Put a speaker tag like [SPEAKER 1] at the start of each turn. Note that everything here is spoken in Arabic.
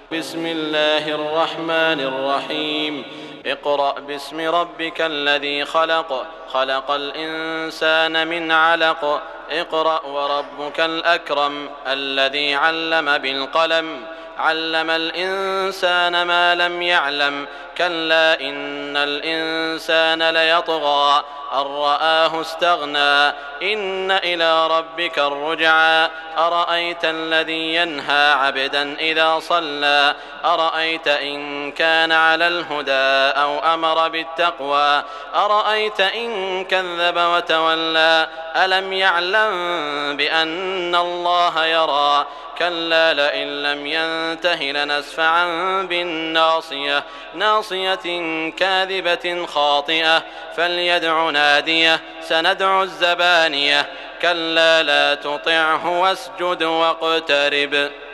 [SPEAKER 1] بسم الله الرحمن الرحيم. اقرأ باسم ربك الذي خلق، خلق الإنسان من علق. اقرأ وربك الأكرم الذي علم بالقلم، علم الإنسان ما لم يعلم. كلا إن الإنسان ليطغى أن رآه استغنى. إن إلى ربك الرجعى. أرأيت الذي ينهى عبدا إذا صلى، أرأيت إن كان على الهدى أو أمر بالتقوى، أرأيت إن كذب وتولى. ألم يعلم بأن الله يرى. كلا لئن لم ينته لنسفعا بالناصية، ناصية كاذبة خاطئة. فليدع ناديه، سندع الزبانية. كلا لا تطعه واسجد واقترب.